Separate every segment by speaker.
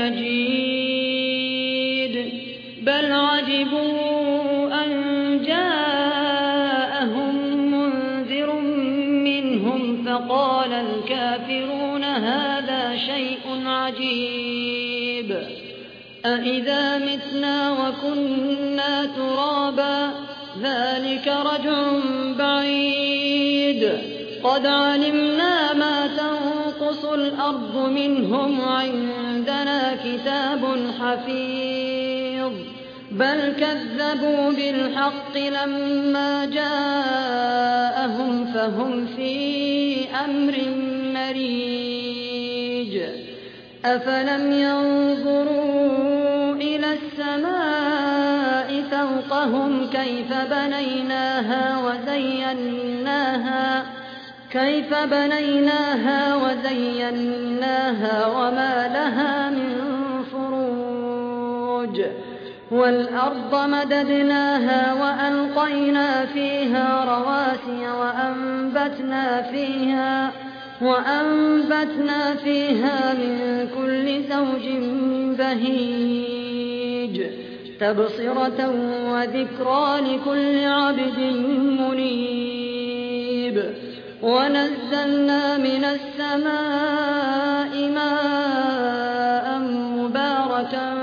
Speaker 1: مجيد بل عجبوا أن جاءهم منذر منهم فقال الكافرون هذا شيء عجيب أإذا متنا وكنا ترابا ذلك رجع بعيد قد علمنا ما تنقص الأرض منهم عندنا كتاب حفيظ بل كذبوا بالحق لما جاءهم فهم في أمر مريج أفلم ينظروا إلى السماء فوقهم كيف بنيناها وزيناها وما لها من فروج والأرض مددناها وألقينا فيها رواسي وأنبتنا فيها من كل زوج بهيج تبصرة وذكرى لكل عبد منيب ونزلنا من السماء ماء مباركا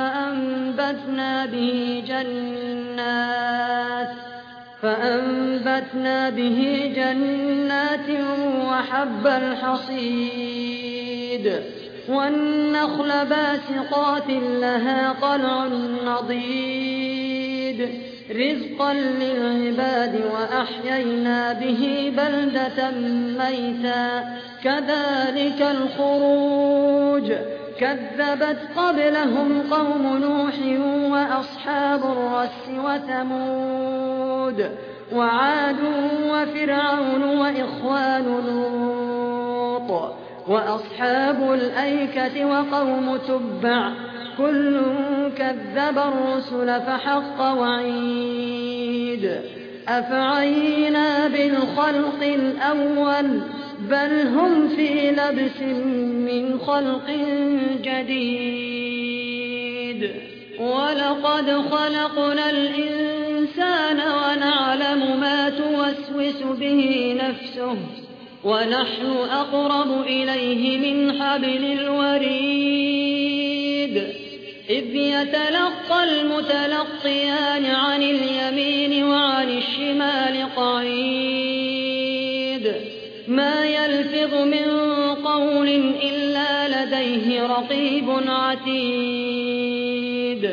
Speaker 1: فأنبتنا به جنات وحب الحصيد والنخل باسقات لها طلع نضيد رزقا للعباد وأحيينا به بلدة ميتا كذلك الخروج كذبت قبلهم قوم نوح وأصحاب الرس وثمود وعاد وفرعون وإخوان لوط وأصحاب الأيكة وقوم تبع كل كذب الرسل فحق وعيد أفعينا بالخلق الأول بل هم في لبس من خلق جديد ولقد خلقنا الإنسان ونعلم ما توسوس به نفسه ونحن أقرب إليه من حبل الوريد إذ يتلقى المتلقيان عن اليمين وعن الشمال قعيد ما يلفظ من قول إلا لديه رقيب عتيد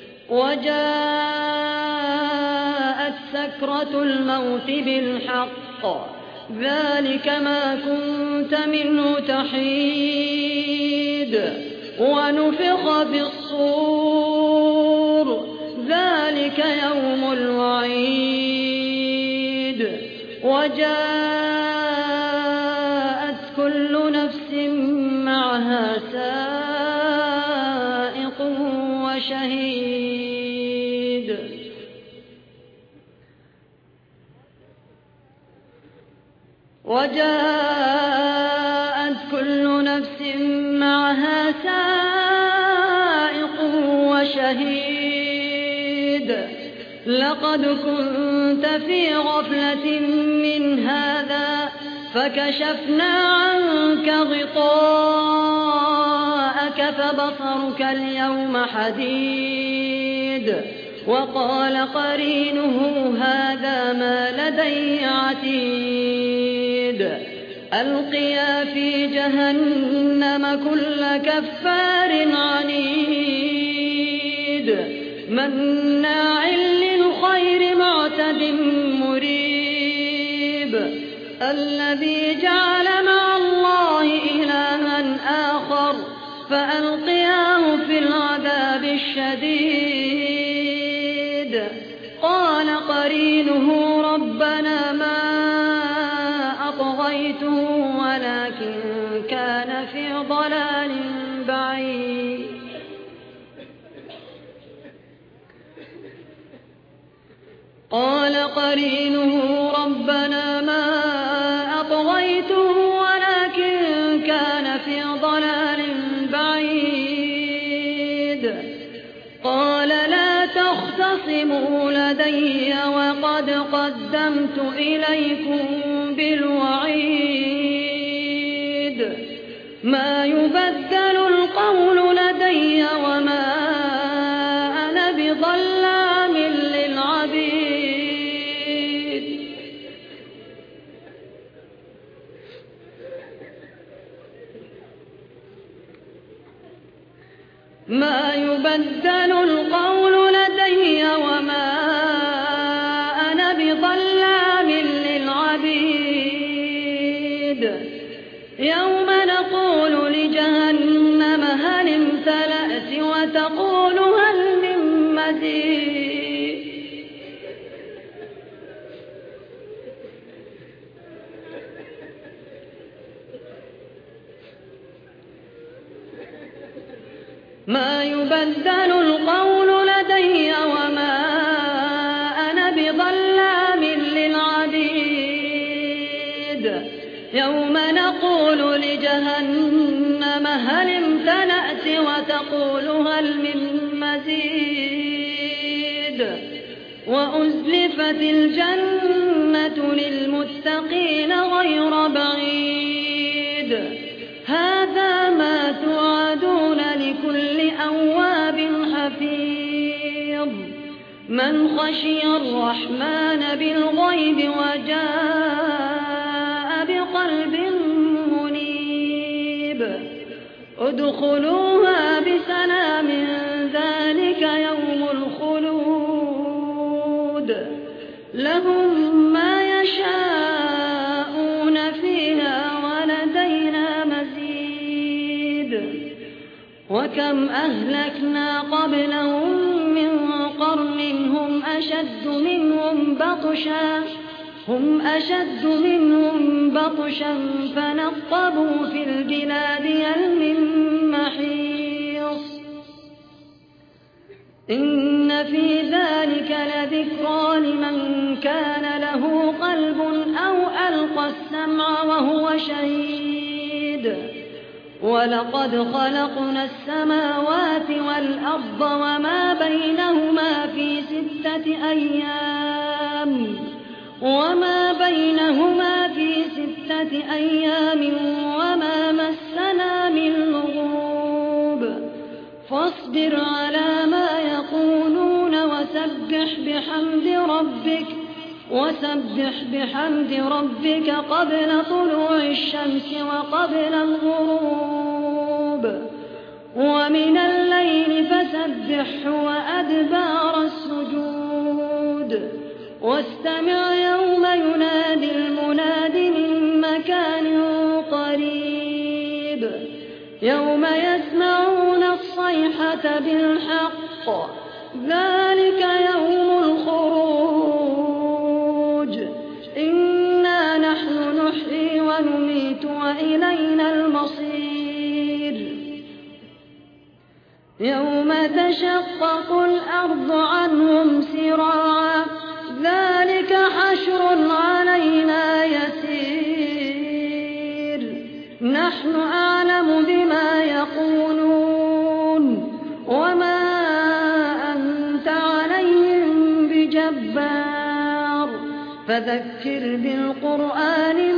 Speaker 1: وجاءت سكرة الموت بالحق ذلك ما كنت منه تحيد ونفخ في الصور ذلك يوم الوعيد وجاءت كل نفس معها سائق وشهيد وجاءت كل نفس معها سائق وشهيد لقد كنت في غفلة من هذا فكشفنا عنك غطاءك فبصرك اليوم حديد وقال قرينه هذا ما لدي عتيد ألقيا في جهنم كل كفار عنيد مناع للخير معتد مريب الذي جعل مع الله إلها آخر فألقياه في العذاب الشديد قال قرينه ربنا ما أطغيته ولكن كان في ضلال بعيد قال قرينه ربنا ما أطغيته ولكن كان في ضلال بعيد لدي وقد قدمت إليكم بالوعيد ما يبدل القول لدي وما أنا بظلام للعبيد ما يبدل القول لدي وما أنا بظلام للعبيد يوم نقول لجهنم هل امتلأت وتقول هل من مزيد ما يبدل القول لدي وما أنا بظلام للعبيد يوم نقول لجهنم هل امتلأت وتقول هل من مزيد وأزلفت الجنة للمتقين غير بعيد هذا ما توعدون لكل أواب حفيظ من خشي الرحمن بالغيب وجاء بقلب منيب ادخلوها بسلام ذلك يوم الخلود لهم ما يشاءون فيها ولدينا مزيد وكم أهلكنا قبلهم من قرن هم أشد منهم بطشا فنقبوا في البلاد هل من محيص إن في ذلك لذكرى لمن كان له قلب أو ألقى السمع وهو شهيد ولقد خلقنا السماوات والأرض وما بينهما في 6 أيام وما مسنا من لغوب فاصبر على ما يقولون وسبح بحمد ربك قبل طلوع الشمس وقبل الغروب ومن الليل فسبحه وأدبار السجود واستمع يوم ينادي المناد من مكان قريب يوم يسمعون الصيحة بالحق ذلك يوم الخروج إنا نحن نحيي ونميت وإلينا المصير يوم تشقق الأرض عنهم سراعا ذلك حشر علينا يسير نحن أعلم بما يقولون وما أنت عليهم بجبار فذكر بالقرآن